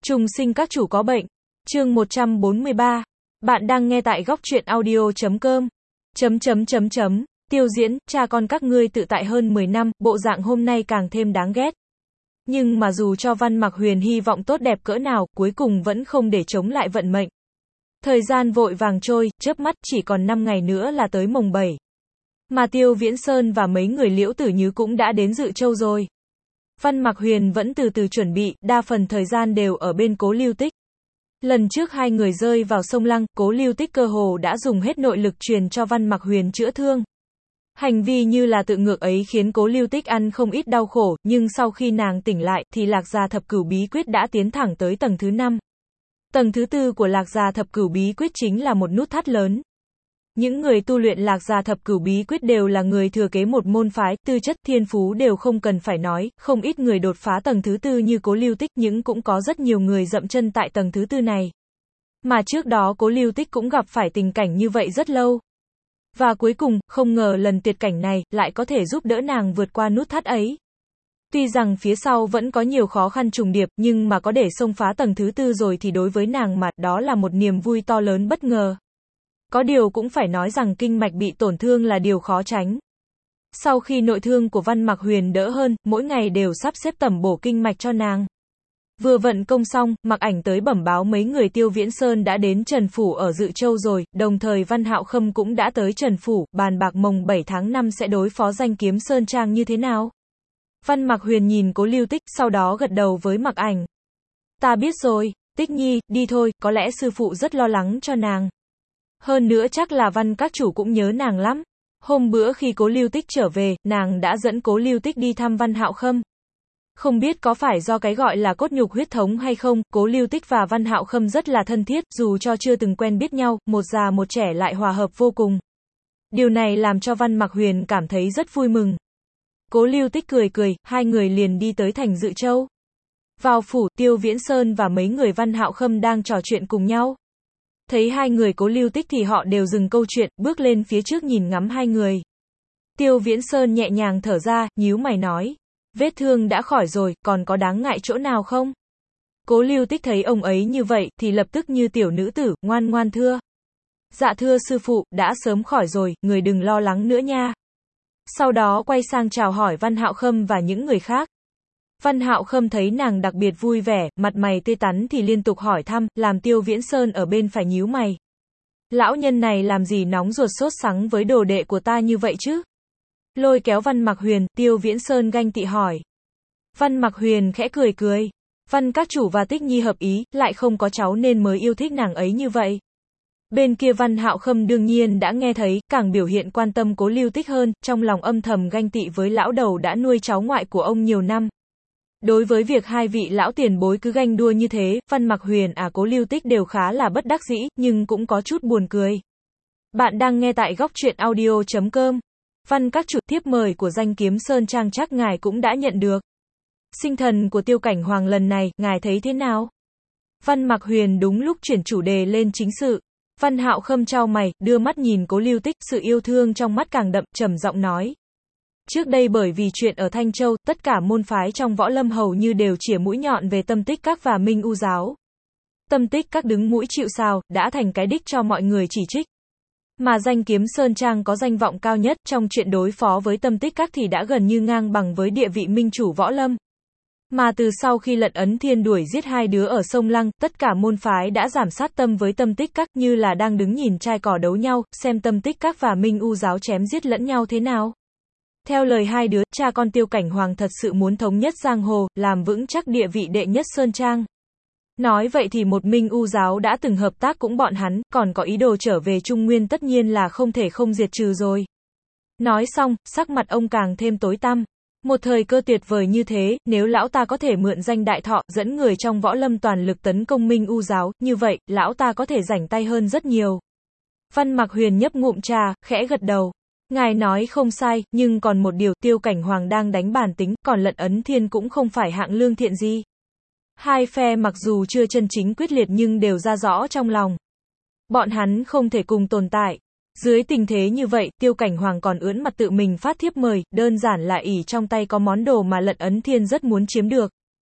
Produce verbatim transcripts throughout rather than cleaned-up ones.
Trùng sinh các chủ có bệnh. Chương một trăm bốn mươi ba. Bạn đang nghe tại góc truyện audio chấm com. Chấm chấm chấm chấm. Tiêu Diễn, cha con các ngươi tự tại hơn mười năm, bộ dạng hôm nay càng thêm đáng ghét. Nhưng mà dù cho Văn Mặc Huyền hy vọng tốt đẹp cỡ nào, cuối cùng vẫn không để chống lại vận mệnh. Thời gian vội vàng trôi, chớp mắt chỉ còn năm ngày nữa là tới mồng bảy. Mà Tiêu Viễn Sơn và mấy người Liễu Tử Nhứ cũng đã đến Dự Châu rồi. Văn Mặc Huyền vẫn từ từ chuẩn bị, đa phần thời gian đều ở bên Cố Lưu Tích. Lần trước hai người rơi vào sông Lăng, Cố Lưu Tích cơ hồ đã dùng hết nội lực truyền cho Văn Mặc Huyền chữa thương. Hành vi như là tự ngược ấy khiến Cố Lưu Tích ăn không ít đau khổ, nhưng sau khi nàng tỉnh lại, thì Lạc Gia Thập Cửu Bí Quyết đã tiến thẳng tới tầng thứ năm. Tầng thứ tư của Lạc Gia Thập Cửu Bí Quyết chính là một nút thắt lớn. Những người tu luyện Lạc Gia Thập Cửu Bí Quyết đều là người thừa kế một môn phái, tư chất, thiên phú đều không cần phải nói, không ít người đột phá tầng thứ tư như Cố Lưu Tích, nhưng cũng có rất nhiều người dậm chân tại tầng thứ tư này. Mà trước đó Cố Lưu Tích cũng gặp phải tình cảnh như vậy rất lâu. Và cuối cùng, không ngờ lần tuyệt cảnh này, lại có thể giúp đỡ nàng vượt qua nút thắt ấy. Tuy rằng phía sau vẫn có nhiều khó khăn trùng điệp, nhưng mà có để xông phá tầng thứ tư rồi thì đối với nàng mà, đó là một niềm vui to lớn bất ngờ. Có điều cũng phải nói rằng kinh mạch bị tổn thương là điều khó tránh. Sau khi nội thương của Văn Mặc Huyền đỡ hơn, mỗi ngày đều sắp xếp tẩm bổ kinh mạch cho nàng. Vừa vận công xong, Mặc Ảnh tới bẩm báo mấy người Tiêu Viễn Sơn đã đến Trần Phủ ở Dự Châu rồi, đồng thời Văn Hạo Khâm cũng đã tới Trần Phủ, bàn bạc mồng bảy tháng năm sẽ đối phó Danh Kiếm Sơn Trang như thế nào. Văn Mặc Huyền nhìn Cố Lưu Tích, sau đó gật đầu với Mặc Ảnh. Ta biết rồi, Tích Nhi, đi thôi, có lẽ sư phụ rất lo lắng cho nàng. Hơn nữa chắc là Văn các chủ cũng nhớ nàng lắm. Hôm bữa khi Cố Lưu Tích trở về, nàng đã dẫn Cố Lưu Tích đi thăm Văn Hạo Khâm. Không biết có phải do cái gọi là cốt nhục huyết thống hay không, Cố Lưu Tích và Văn Hạo Khâm rất là thân thiết, dù cho chưa từng quen biết nhau, một già một trẻ lại hòa hợp vô cùng. Điều này làm cho Văn Mặc Huyền cảm thấy rất vui mừng. Cố Lưu Tích cười cười, hai người liền đi tới thành Dự Châu. Vào phủ, Tiêu Viễn Sơn và mấy người Văn Hạo Khâm đang trò chuyện cùng nhau. Thấy hai người Cố Lưu Tích thì họ đều dừng câu chuyện, bước lên phía trước nhìn ngắm hai người. Tiêu Viễn Sơn nhẹ nhàng thở ra, nhíu mày nói. Vết thương đã khỏi rồi, còn có đáng ngại chỗ nào không? Cố Lưu Tích thấy ông ấy như vậy, thì lập tức như tiểu nữ tử, ngoan ngoan thưa. Dạ thưa sư phụ, đã sớm khỏi rồi, người đừng lo lắng nữa nha. Sau đó quay sang chào hỏi Văn Hạo Khâm và những người khác. Văn Hạo Khâm thấy nàng đặc biệt vui vẻ, mặt mày tươi tắn thì liên tục hỏi thăm, làm Tiêu Viễn Sơn ở bên phải nhíu mày. Lão nhân này làm gì nóng ruột sốt sắng với đồ đệ của ta như vậy chứ? Lôi kéo Văn Mặc Huyền, Tiêu Viễn Sơn ganh tị hỏi. Văn Mặc Huyền khẽ cười cười. Văn các chủ và Tích Nhi hợp ý, lại không có cháu nên mới yêu thích nàng ấy như vậy. Bên kia Văn Hạo Khâm đương nhiên đã nghe thấy, càng biểu hiện quan tâm Cố Lưu Tích hơn, trong lòng âm thầm ganh tị với lão đầu đã nuôi cháu ngoại của ông nhiều năm. Đối với việc hai vị lão tiền bối cứ ganh đua như thế, Văn Mặc Huyền à Cố Lưu Tích đều khá là bất đắc dĩ, nhưng cũng có chút buồn cười. Bạn đang nghe tại góc truyện audio chấm com. Văn các chủ, thiếp mời của Danh Kiếm Sơn Trang chắc ngài cũng đã nhận được. Sinh thần của Tiêu Cảnh Hoàng lần này, ngài thấy thế nào? Văn Mặc Huyền đúng lúc chuyển chủ đề lên chính sự. Văn Hạo Khâm chau mày, đưa mắt nhìn Cố Lưu Tích, sự yêu thương trong mắt càng đậm, trầm giọng nói. Trước đây bởi vì chuyện ở Thanh Châu, tất cả môn phái trong võ lâm hầu như đều chĩa mũi nhọn về Tâm Tích Các và Minh U giáo. Tâm Tích Các đứng mũi chịu sào, đã thành cái đích cho mọi người chỉ trích. Mà Danh Kiếm Sơn Trang có danh vọng cao nhất trong chuyện đối phó với Tâm Tích Các thì đã gần như ngang bằng với địa vị minh chủ võ lâm. Mà từ sau khi Lận Ấn Thiên đuổi giết hai đứa ở sông Lăng, tất cả môn phái đã giảm sát tâm với Tâm Tích Các, như là đang đứng nhìn trai cỏ đấu nhau, xem Tâm Tích Các và Minh U giáo chém giết lẫn nhau thế nào. Theo lời hai đứa, cha con Tiêu Cảnh Hoàng thật sự muốn thống nhất giang hồ, làm vững chắc địa vị đệ nhất Sơn Trang. Nói vậy thì một Minh U giáo đã từng hợp tác cũng bọn hắn, còn có ý đồ trở về Trung Nguyên tất nhiên là không thể không diệt trừ rồi. Nói xong, sắc mặt ông càng thêm tối tăm. Một thời cơ tuyệt vời như thế, nếu lão ta có thể mượn danh đại thọ, dẫn người trong võ lâm toàn lực tấn công Minh U giáo, như vậy, lão ta có thể rảnh tay hơn rất nhiều. Văn Mặc Huyền nhấp ngụm trà, khẽ gật đầu. Ngài nói không sai, nhưng còn một điều, Tiêu Cảnh Hoàng đang đánh bản tính, còn Lận Ấn Thiên cũng không phải hạng lương thiện gì. Hai phe mặc dù chưa chân chính quyết liệt nhưng đều ra rõ trong lòng. Bọn hắn không thể cùng tồn tại. Dưới tình thế như vậy, Tiêu Cảnh Hoàng còn ưỡn mặt tự mình phát thiếp mời, đơn giản là ỷ trong tay có món đồ mà Lận Ấn Thiên rất muốn chiếm được.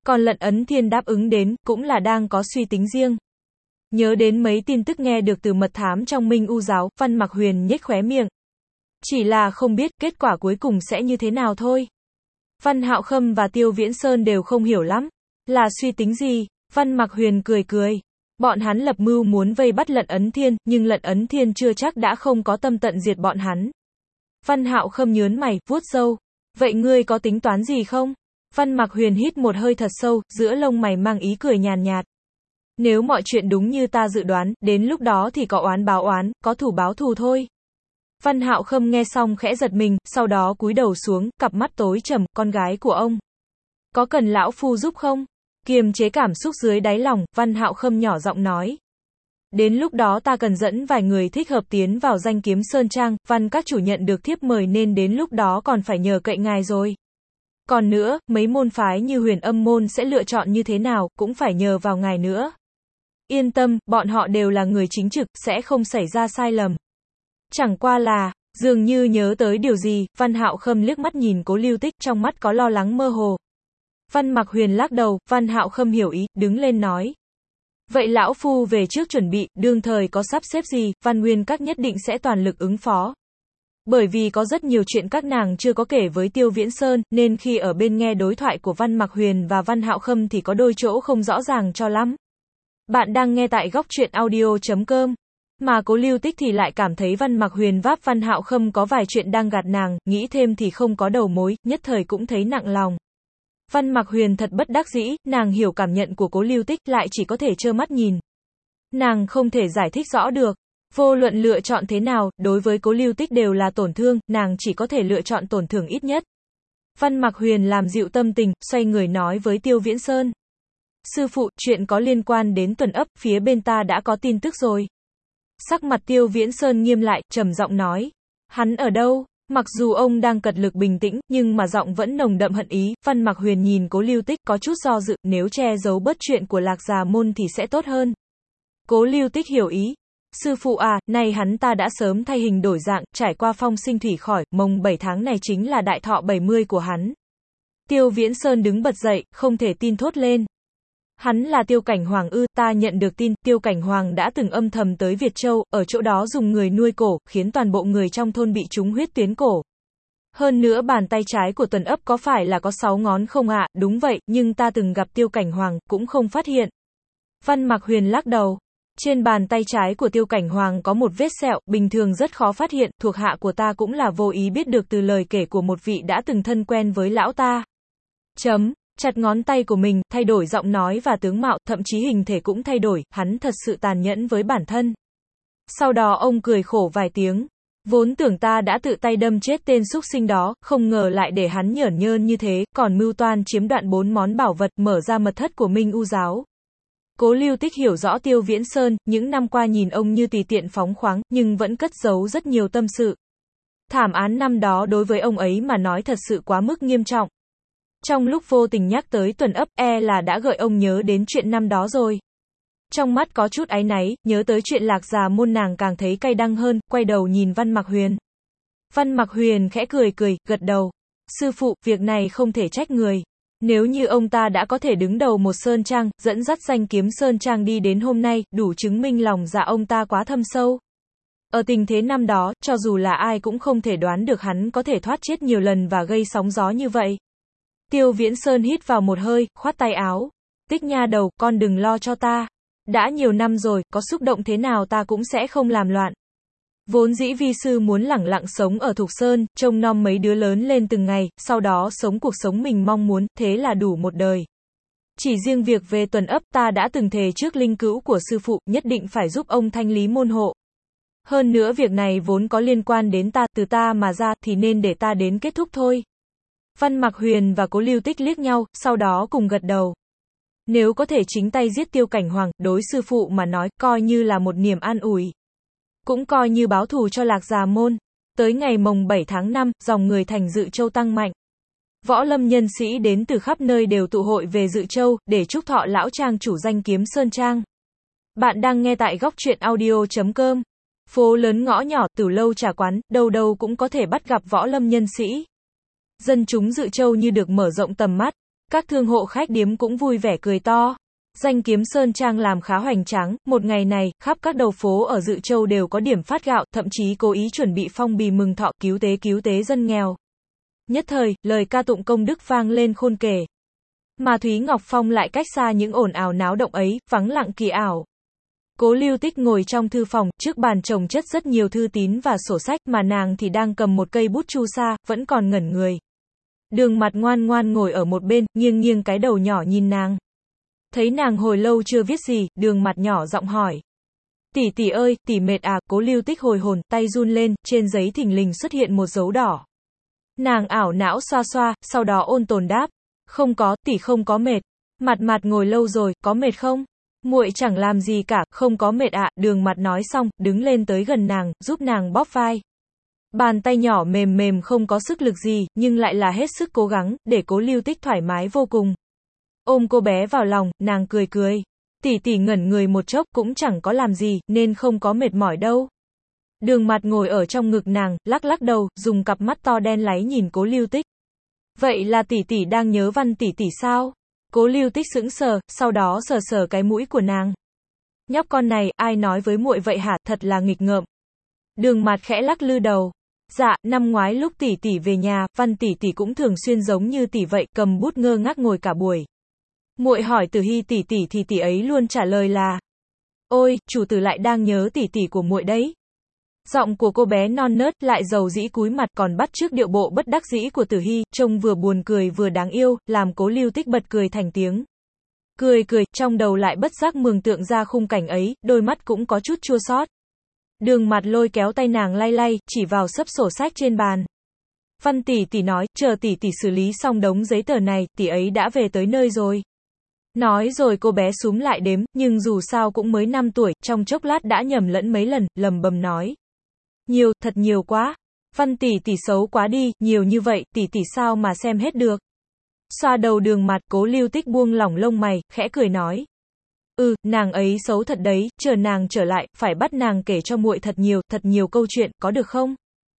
Còn Lận Ấn Thiên đáp ứng đến, cũng là đang có suy tính riêng. Nhớ đến mấy tin tức nghe được từ mật thám trong Minh U giáo, Văn Mặc Huyền nhếch khóe miệng. Chỉ là không biết kết quả cuối cùng sẽ như thế nào thôi. Văn Hạo Khâm và Tiêu Viễn Sơn đều không hiểu lắm. Là suy tính gì? Văn Mặc Huyền cười cười. Bọn hắn lập mưu muốn vây bắt Lận Ấn Thiên, nhưng Lận Ấn Thiên chưa chắc đã không có tâm tận diệt bọn hắn. Văn Hạo Khâm nhớn mày, vuốt râu. Vậy ngươi có tính toán gì không? Văn Mặc Huyền hít một hơi thật sâu, giữa lông mày mang ý cười nhàn nhạt. Nếu mọi chuyện đúng như ta dự đoán, đến lúc đó thì có oán báo oán, có thù báo thù thôi. Văn Hạo Khâm nghe xong khẽ giật mình, sau đó cúi đầu xuống, cặp mắt tối trầm, con gái của ông. Có cần lão phu giúp không? Kiềm chế cảm xúc dưới đáy lòng, Văn Hạo Khâm nhỏ giọng nói. Đến lúc đó ta cần dẫn vài người thích hợp tiến vào Danh Kiếm Sơn Trang, Văn các chủ nhận được thiếp mời nên đến lúc đó còn phải nhờ cậy ngài rồi. Còn nữa, mấy môn phái như Huyền Âm môn sẽ lựa chọn như thế nào, cũng phải nhờ vào ngài nữa. Yên tâm, bọn họ đều là người chính trực, sẽ không xảy ra sai lầm. Chẳng qua là, dường như nhớ tới điều gì, Văn Hạo Khâm liếc mắt nhìn Cố Lưu Tích, trong mắt có lo lắng mơ hồ. Văn Mặc Huyền lắc đầu, Văn Hạo Khâm hiểu ý, đứng lên nói. Vậy lão phu về trước chuẩn bị, đương thời có sắp xếp gì, Văn Nguyên các nhất định sẽ toàn lực ứng phó. Bởi vì có rất nhiều chuyện các nàng chưa có kể với Tiêu Viễn Sơn, nên khi ở bên nghe đối thoại của Văn Mặc Huyền và Văn Hạo Khâm thì có đôi chỗ không rõ ràng cho lắm. Bạn đang nghe tại góc truyện audio chấm com. Mà Cố Lưu Tích thì lại cảm thấy Văn Mặc Huyền váp Văn Hạo Khâm có vài chuyện đang gạt nàng, nghĩ thêm thì không có đầu mối, nhất thời cũng thấy nặng lòng. Văn Mặc Huyền thật bất đắc dĩ, nàng hiểu cảm nhận của Cố Lưu Tích, lại chỉ có thể trơ mắt nhìn. Nàng không thể giải thích rõ được. Vô luận lựa chọn thế nào, đối với Cố Lưu Tích đều là tổn thương, nàng chỉ có thể lựa chọn tổn thương ít nhất. Văn Mặc Huyền làm dịu tâm tình, xoay người nói với Tiêu Viễn Sơn. Sư phụ, chuyện có liên quan đến Tuần Ấp, phía bên ta đã có tin tức rồi. Sắc mặt Tiêu Viễn Sơn nghiêm lại, trầm giọng nói. Hắn ở đâu? Mặc dù ông đang cật lực bình tĩnh, nhưng mà giọng vẫn nồng đậm hận ý. Văn Mặc Huyền nhìn Cố Lưu Tích có chút do dự, nếu che giấu bớt chuyện của Lạc Già môn thì sẽ tốt hơn. Cố Lưu Tích hiểu ý. Sư phụ à, này hắn ta đã sớm thay hình đổi dạng, trải qua phong sinh thủy khỏi, mồng bảy tháng này chính là đại thọ bảy mươi của hắn. Tiêu Viễn Sơn đứng bật dậy, không thể tin thốt lên. Hắn là Tiêu Cảnh Hoàng ư? Ta nhận được tin, Tiêu Cảnh Hoàng đã từng âm thầm tới Việt Châu, ở chỗ đó dùng người nuôi cổ, khiến toàn bộ người trong thôn bị trúng huyết tuyến cổ. Hơn nữa bàn tay trái của Tuần Ấp có phải là có sáu ngón không ạ? À? Đúng vậy, nhưng ta từng gặp Tiêu Cảnh Hoàng, cũng không phát hiện. Văn Mặc Huyền lắc đầu. Trên bàn tay trái của Tiêu Cảnh Hoàng có một vết sẹo, bình thường rất khó phát hiện, thuộc hạ của ta cũng là vô ý biết được từ lời kể của một vị đã từng thân quen với lão ta. Chấm. Chặt ngón tay của mình, thay đổi giọng nói và tướng mạo, thậm chí hình thể cũng thay đổi, hắn thật sự tàn nhẫn với bản thân. Sau đó ông cười khổ vài tiếng. Vốn tưởng ta đã tự tay đâm chết tên súc sinh đó, không ngờ lại để hắn nhởn nhơn như thế, còn mưu toan chiếm đoạt bốn món bảo vật, mở ra mật thất của Minh U giáo. Cố Lưu Tích hiểu rõ Tiêu Viễn Sơn, những năm qua nhìn ông như tùy tiện phóng khoáng, nhưng vẫn cất giấu rất nhiều tâm sự. Thảm án năm đó đối với ông ấy mà nói thật sự quá mức nghiêm trọng. Trong lúc vô tình nhắc tới Tuần Ấp, e là đã gợi ông nhớ đến chuyện năm đó rồi. Trong mắt có chút áy náy, nhớ tới chuyện Lạc Già môn nàng càng thấy cay đắng hơn, quay đầu nhìn Văn Mặc Huyền. Văn Mặc Huyền khẽ cười cười, gật đầu. Sư phụ, việc này không thể trách người. Nếu như ông ta đã có thể đứng đầu một sơn trang, dẫn dắt Danh Kiếm Sơn Trang đi đến hôm nay, đủ chứng minh lòng dạ ông ta quá thâm sâu. Ở tình thế năm đó, cho dù là ai cũng không thể đoán được hắn có thể thoát chết nhiều lần và gây sóng gió như vậy. Tiêu Viễn Sơn hít vào một hơi, khoát tay áo. Tích nha đầu, con đừng lo cho ta. Đã nhiều năm rồi, có xúc động thế nào ta cũng sẽ không làm loạn. Vốn dĩ vi sư muốn lẳng lặng sống ở Thục Sơn, trông nom mấy đứa lớn lên từng ngày, sau đó sống cuộc sống mình mong muốn, thế là đủ một đời. Chỉ riêng việc về Tuần Ấp, ta đã từng thề trước linh cữu của sư phụ, nhất định phải giúp ông thanh lý môn hộ. Hơn nữa việc này vốn có liên quan đến ta, từ ta mà ra, thì nên để ta đến kết thúc thôi. Văn Mặc Huyền và Cố Lưu Tích liếc nhau, sau đó cùng gật đầu. Nếu có thể chính tay giết Tiêu Cảnh Hoàng, đối sư phụ mà nói, coi như là một niềm an ủi. Cũng coi như báo thù cho Lạc Già môn. Tới ngày mồng bảy tháng năm, dòng người thành Dự Châu tăng mạnh. Võ lâm nhân sĩ đến từ khắp nơi đều tụ hội về Dự Châu, để chúc thọ lão trang chủ Danh Kiếm Sơn Trang. Bạn đang nghe tại góc truyện audio chấm com. Phố lớn ngõ nhỏ, tử lâu trà quán, đâu đâu cũng có thể bắt gặp võ lâm nhân sĩ. Dân chúng Dự Châu như được mở rộng tầm mắt. Các thương hộ khách điếm cũng vui vẻ cười to. Danh Kiếm Sơn Trang làm khá hoành tráng, một ngày này, khắp các đầu phố ở Dự Châu đều có điểm phát gạo, thậm chí cố ý chuẩn bị phong bì mừng thọ cứu tế cứu tế dân nghèo. Nhất thời, lời ca tụng công đức vang lên khôn kể. Mà Thúy Ngọc Phong lại cách xa những ồn ào náo động ấy, vắng lặng kỳ ảo. Cố Lưu Tích ngồi trong thư phòng, trước bàn chồng chất rất nhiều thư tín và sổ sách, mà nàng thì đang cầm một cây bút chu sa, vẫn còn ngẩn người. Đường Mặt ngoan ngoan ngồi ở một bên, nghiêng nghiêng cái đầu nhỏ nhìn nàng. Thấy nàng hồi lâu chưa viết gì, Đường Mặt nhỏ giọng hỏi. Tỷ tỷ ơi, tỷ mệt à? Cố Lưu Tích hồi hồn, tay run lên, trên giấy thình lình xuất hiện một dấu đỏ. Nàng ảo não xoa xoa, sau đó ôn tồn đáp. Không có, tỷ không có mệt. Mặt Mặt ngồi lâu rồi, có mệt không? Muội chẳng làm gì cả, không có mệt ạ. Đường Mặt nói xong, đứng lên tới gần nàng, giúp nàng bóp vai. Bàn tay nhỏ mềm mềm không có sức lực gì, nhưng lại là hết sức cố gắng, để Cố Lưu Tích thoải mái vô cùng. Ôm cô bé vào lòng, nàng cười cười. Tỷ tỷ ngẩn người một chốc, cũng chẳng có làm gì, nên không có mệt mỏi đâu. Đường Mặt ngồi ở trong ngực nàng, lắc lắc đầu, dùng cặp mắt to đen láy nhìn Cố Lưu Tích. Vậy là tỷ tỷ đang nhớ Văn tỷ tỷ sao? Cố Lưu Tích sững sờ, sau đó sờ sờ cái mũi của nàng. Nhóc con này, ai nói với muội vậy hả, thật là nghịch ngợm. Đường Mặt khẽ lắc lư đầu. Dạ, năm ngoái lúc tỷ tỷ về nhà, Văn tỷ tỷ cũng thường xuyên giống như tỷ vậy, cầm bút ngơ ngác ngồi cả buổi. Muội hỏi Tử Hy tỷ tỷ thì tỷ ấy luôn trả lời là: Ôi, chủ tử lại đang nhớ tỷ tỷ của muội đấy. Giọng của cô bé non nớt lại dầu dĩ cúi mặt, còn bắt chước điệu bộ bất đắc dĩ của Tử Hy, trông vừa buồn cười vừa đáng yêu, làm Cố Lưu Tích bật cười thành tiếng. Cười cười, trong đầu lại bất giác mường tượng ra khung cảnh ấy, đôi mắt cũng có chút chua xót. Đường Mặt lôi kéo tay nàng lay lay, chỉ vào xấp sổ sách trên bàn. Văn tỷ tỷ nói, chờ tỷ tỷ xử lý xong đống giấy tờ này, tỷ ấy đã về tới nơi rồi. Nói rồi cô bé súm lại đếm, nhưng dù sao cũng mới năm tuổi, trong chốc lát đã nhầm lẫn mấy lần, lầm bầm nói. Nhiều, thật nhiều quá. Văn tỷ tỷ xấu quá đi, nhiều như vậy, tỷ tỷ sao mà xem hết được. Xoa đầu Đường Mặt, Cố Lưu Tích buông lỏng lông mày, khẽ cười nói. Ừ, nàng ấy xấu thật đấy, chờ nàng trở lại, phải bắt nàng kể cho muội thật nhiều, thật nhiều câu chuyện, có được không?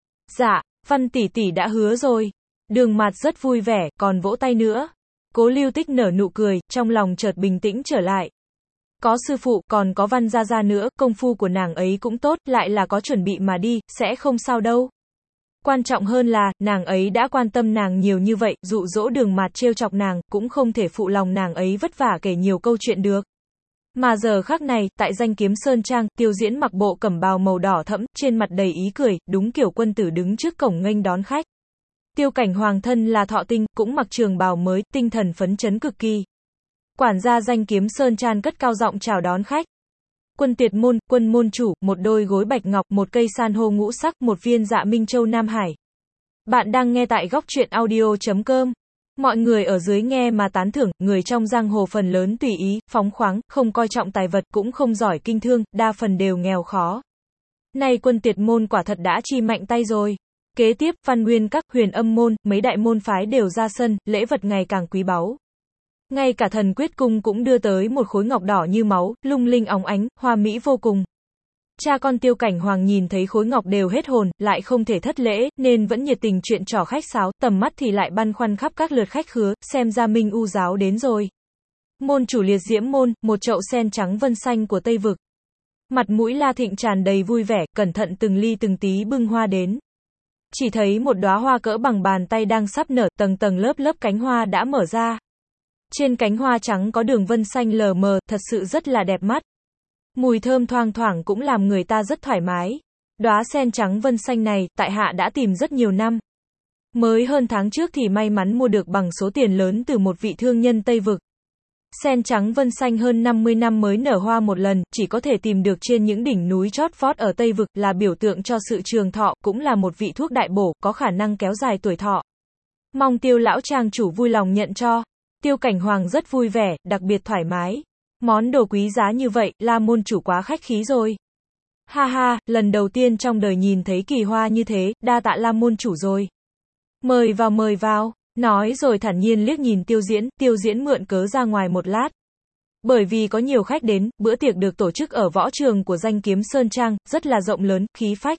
Dạ, Văn tỷ tỷ đã hứa rồi. Đường Mặt rất vui vẻ, còn vỗ tay nữa. Cố Lưu Tích nở nụ cười, trong lòng chợt bình tĩnh trở lại. Có sư phụ, còn có Văn gia gia nữa, công phu của nàng ấy cũng tốt, lại là có chuẩn bị mà đi, sẽ không sao đâu. Quan trọng hơn là, nàng ấy đã quan tâm nàng nhiều như vậy, dụ dỗ Đường Mặt trêu chọc nàng, cũng không thể phụ lòng nàng ấy vất vả kể nhiều câu chuyện được. Mà giờ khắc này, tại Danh Kiếm Sơn Trang, Tiêu Diễn mặc bộ cẩm bào màu đỏ thẫm, trên mặt đầy ý cười, đúng kiểu quân tử đứng trước cổng nghênh đón khách. Tiêu Cảnh Hoàng thân là Thọ Tinh, cũng mặc trường bào mới, tinh thần phấn chấn cực kỳ. Quản gia Danh Kiếm Sơn Trang cất cao giọng chào đón khách. Quân Tiệt Môn, quân môn chủ, một đôi gối bạch ngọc, một cây san hô ngũ sắc, một viên dạ Minh Châu Nam Hải. Bạn đang nghe tại góc truyện audio chấm com. Mọi người ở dưới nghe mà tán thưởng, người trong giang hồ phần lớn tùy ý, phóng khoáng, không coi trọng tài vật, cũng không giỏi kinh thương, đa phần đều nghèo khó. Nay Quân Tiệt Môn quả thật đã chi mạnh tay rồi. Kế tiếp, Văn Nguyên Các, Huyền Âm Môn, mấy đại môn phái đều ra sân, lễ vật ngày càng quý báu. Ngay cả Thần Quyết Cung cũng đưa tới một khối ngọc đỏ như máu, lung linh óng ánh, hoa mỹ vô cùng. Cha con Tiêu Cảnh Hoàng nhìn thấy khối ngọc đều hết hồn, lại không thể thất lễ, nên vẫn nhiệt tình chuyện trò khách sáo, tầm mắt thì lại băn khoăn khắp các lượt khách khứa, xem ra Minh U giáo đến rồi. Môn chủ Liệt Diễm Môn, một chậu sen trắng vân xanh của Tây Vực. Mặt mũi La Thịnh tràn đầy vui vẻ, cẩn thận từng ly từng tí bưng hoa đến. Chỉ thấy một đóa hoa cỡ bằng bàn tay đang sắp nở, tầng tầng lớp lớp cánh hoa đã mở ra. Trên cánh hoa trắng có đường vân xanh lờ mờ, thật sự rất là đẹp mắt. Mùi thơm thoang thoảng cũng làm người ta rất thoải mái. Đóa sen trắng vân xanh này, tại hạ đã tìm rất nhiều năm. Mới hơn tháng trước thì may mắn mua được bằng số tiền lớn từ một vị thương nhân Tây Vực. Sen trắng vân xanh hơn năm mươi năm mới nở hoa một lần, chỉ có thể tìm được trên những đỉnh núi chót vót ở Tây Vực, là biểu tượng cho sự trường thọ, cũng là một vị thuốc đại bổ, có khả năng kéo dài tuổi thọ. Mong Tiêu lão trang chủ vui lòng nhận cho. Tiêu Cảnh Hoàng rất vui vẻ, đặc biệt thoải mái. Món đồ quý giá như vậy, La môn chủ quá khách khí rồi. Ha ha, lần đầu tiên trong đời nhìn thấy kỳ hoa như thế, đa tạ La môn chủ rồi. Mời vào mời vào, nói rồi thản nhiên liếc nhìn Tiêu Diễn, Tiêu Diễn mượn cớ ra ngoài một lát. Bởi vì có nhiều khách đến, bữa tiệc được tổ chức ở võ trường của Danh Kiếm Sơn Trang, rất là rộng lớn, khí phách.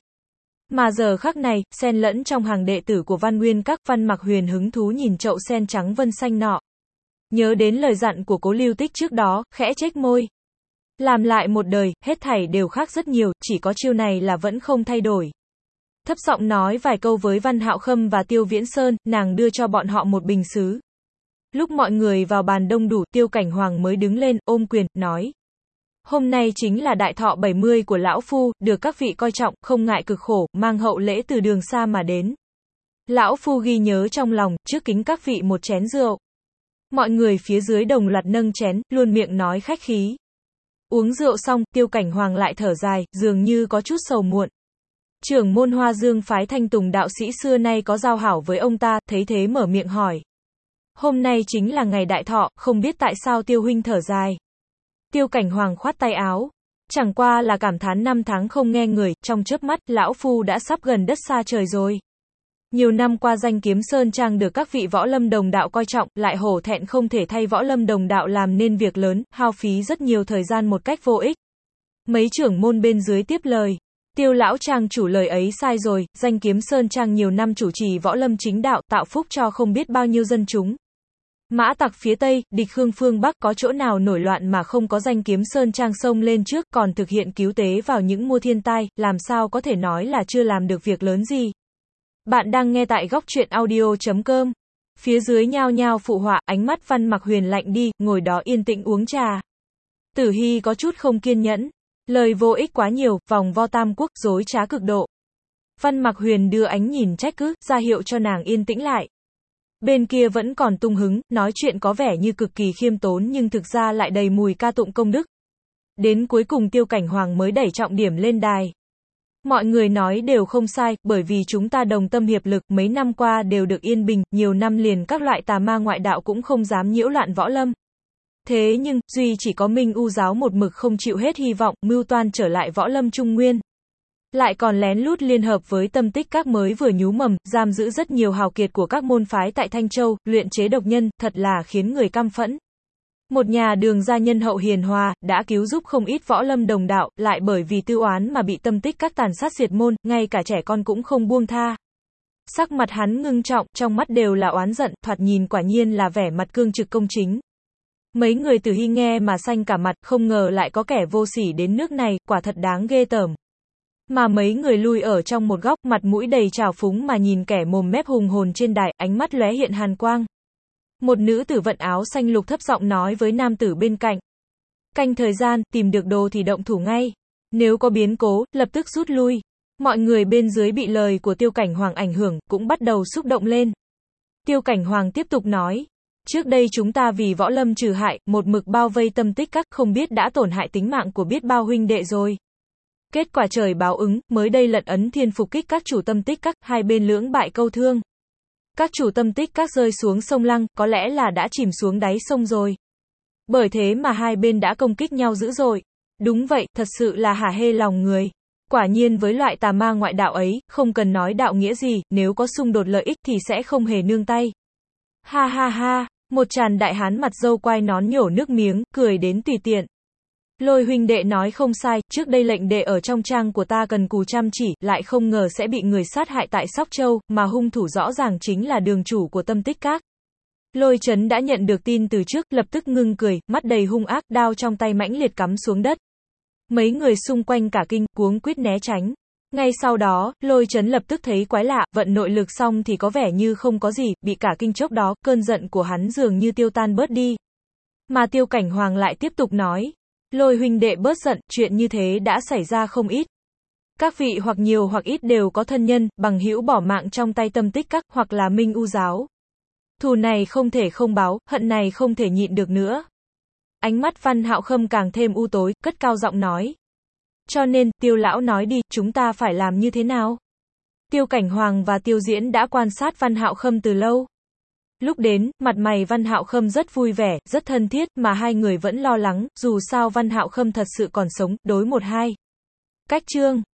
Mà giờ khắc này, xen lẫn trong hàng đệ tử của Văn Nguyên Các, Văn Mặc Huyền hứng thú nhìn chậu sen trắng vân xanh nọ. nhớ đến lời dặn của Cố Lưu Tích trước đó, khẽ chếch môi. Làm lại một đời, hết thảy đều khác rất nhiều, chỉ có chiêu này là vẫn không thay đổi. Thấp giọng nói vài câu với Văn Hạo Khâm và Tiêu Viễn Sơn, nàng đưa cho bọn họ một bình sứ. Lúc mọi người vào bàn đông đủ, Tiêu Cảnh Hoàng mới đứng lên, ôm quyền, nói. Hôm nay chính là đại thọ bảy mươi của lão phu, được các vị coi trọng, không ngại cực khổ, mang hậu lễ từ đường xa mà đến. Lão phu ghi nhớ trong lòng, trước kính các vị một chén rượu. Mọi người phía dưới đồng loạt nâng chén, luôn miệng nói khách khí. Uống rượu xong, Tiêu Cảnh Hoàng lại thở dài, dường như có chút sầu muộn. Trưởng môn Hoa Dương phái Thanh Tùng đạo sĩ xưa nay có giao hảo với ông ta, thấy thế mở miệng hỏi. Hôm nay chính là ngày đại thọ, không biết tại sao Tiêu huynh thở dài. Tiêu Cảnh Hoàng khoát tay áo. Chẳng qua là cảm thán năm tháng không nghe người, trong chớp mắt, lão phu đã sắp gần đất xa trời rồi. Nhiều năm qua danh kiếm Sơn Trang được các vị võ lâm đồng đạo coi trọng, lại hổ thẹn không thể thay võ lâm đồng đạo làm nên việc lớn, hao phí rất nhiều thời gian một cách vô ích. Mấy trưởng môn bên dưới tiếp lời. Tiêu lão trang chủ lời ấy sai rồi, danh kiếm Sơn Trang nhiều năm chủ trì võ lâm chính đạo, tạo phúc cho không biết bao nhiêu dân chúng. Mã tặc phía Tây, địch Khương phương Bắc có chỗ nào nổi loạn mà không có danh kiếm Sơn Trang xông lên trước, còn thực hiện cứu tế vào những mùa thiên tai, làm sao có thể nói là chưa làm được việc lớn gì. Bạn đang nghe tại góc truyện audio chấm com. Phía dưới nhao nhao phụ họa, ánh mắt Văn Mặc Huyền lạnh đi, ngồi đó yên tĩnh uống trà. Tử Hy có chút không kiên nhẫn. Lời vô ích quá nhiều, vòng vo tam quốc, dối trá cực độ. Văn Mặc Huyền đưa ánh nhìn trách cứ, ra hiệu cho nàng yên tĩnh lại. Bên kia vẫn còn tung hứng, nói chuyện có vẻ như cực kỳ khiêm tốn nhưng thực ra lại đầy mùi ca tụng công đức. Đến cuối cùng Tiêu Cảnh Hoàng mới đẩy trọng điểm lên đài. Mọi người nói đều không sai, bởi vì chúng ta đồng tâm hiệp lực, mấy năm qua đều được yên bình, nhiều năm liền các loại tà ma ngoại đạo cũng không dám nhiễu loạn võ lâm. Thế nhưng, duy chỉ có Minh U giáo một mực không chịu hết hy vọng, mưu toan trở lại võ lâm Trung Nguyên. Lại còn lén lút liên hợp với Tâm Tích Các mới vừa nhú mầm, giam giữ rất nhiều hào kiệt của các môn phái tại Thanh Châu, luyện chế độc nhân, thật là khiến người căm phẫn. Một nhà Đường gia nhân hậu hiền hòa, đã cứu giúp không ít võ lâm đồng đạo, lại bởi vì tư oán mà bị Tâm Tích Các tàn sát diệt môn, ngay cả trẻ con cũng không buông tha. Sắc mặt hắn ngưng trọng, trong mắt đều là oán giận, thoạt nhìn quả nhiên là vẻ mặt cương trực công chính. Mấy người Tử Hy nghe mà xanh cả mặt, không ngờ lại có kẻ vô sỉ đến nước này, quả thật đáng ghê tởm. Mà mấy người lui ở trong một góc, mặt mũi đầy trào phúng mà nhìn kẻ mồm mép hùng hồn trên đài, ánh mắt lóe hiện hàn quang. Một nữ tử vận áo xanh lục thấp giọng nói với nam tử bên cạnh. Canh thời gian, tìm được đồ thì động thủ ngay. Nếu có biến cố, lập tức rút lui. Mọi người bên dưới bị lời của Tiêu Cảnh Hoàng ảnh hưởng, cũng bắt đầu xúc động lên. Tiêu Cảnh Hoàng tiếp tục nói. Trước đây chúng ta vì võ lâm trừ hại, một mực bao vây Tâm Tích Các, không biết đã tổn hại tính mạng của biết bao huynh đệ rồi. Kết quả trời báo ứng, mới đây lật ấn thiên phục kích các chủ Tâm Tích Các, hai bên lưỡng bại câu thương. Các chủ Tâm Tích Các rơi xuống sông Lăng, có lẽ là đã chìm xuống đáy sông rồi. Bởi thế mà hai bên đã công kích nhau dữ dội. Đúng vậy, thật sự là hả hê lòng người. Quả nhiên với loại tà ma ngoại đạo ấy, không cần nói đạo nghĩa gì, nếu có xung đột lợi ích thì sẽ không hề nương tay. Ha ha ha, một tràn đại hán mặt râu quai nón nhổ nước miếng, cười đến tùy tiện. Lôi huynh đệ nói không sai, trước đây lệnh đệ ở trong trang của ta cần cù chăm chỉ, lại không ngờ sẽ bị người sát hại tại Sóc Châu, mà hung thủ rõ ràng chính là đường chủ của Tâm Tích Các. Lôi Chấn đã nhận được tin từ trước, lập tức ngưng cười, mắt đầy hung ác, đao trong tay mãnh liệt cắm xuống đất. Mấy người xung quanh cả kinh, cuống quýt né tránh. Ngay sau đó, Lôi Chấn lập tức thấy quái lạ, vận nội lực xong thì có vẻ như không có gì, bị cả kinh chốc đó, cơn giận của hắn dường như tiêu tan bớt đi. Mà Tiêu Cảnh Hoàng lại tiếp tục nói. Lôi huynh đệ bớt giận, chuyện như thế đã xảy ra không ít. Các vị hoặc nhiều hoặc ít đều có thân nhân, bằng hữu bỏ mạng trong tay Tâm Tích Các, hoặc là Minh U giáo. Thù này không thể không báo, hận này không thể nhịn được nữa. Ánh mắt Văn Hạo Khâm càng thêm u tối, cất cao giọng nói. Cho nên, Tiêu lão nói đi, chúng ta phải làm như thế nào? Tiêu Cảnh Hoàng và Tiêu Diễn đã quan sát Văn Hạo Khâm từ lâu. Lúc đến, mặt mày Văn Hạo Khâm rất vui vẻ, rất thân thiết, mà hai người vẫn lo lắng, dù sao Văn Hạo Khâm thật sự còn sống, đối một hai. Cách chương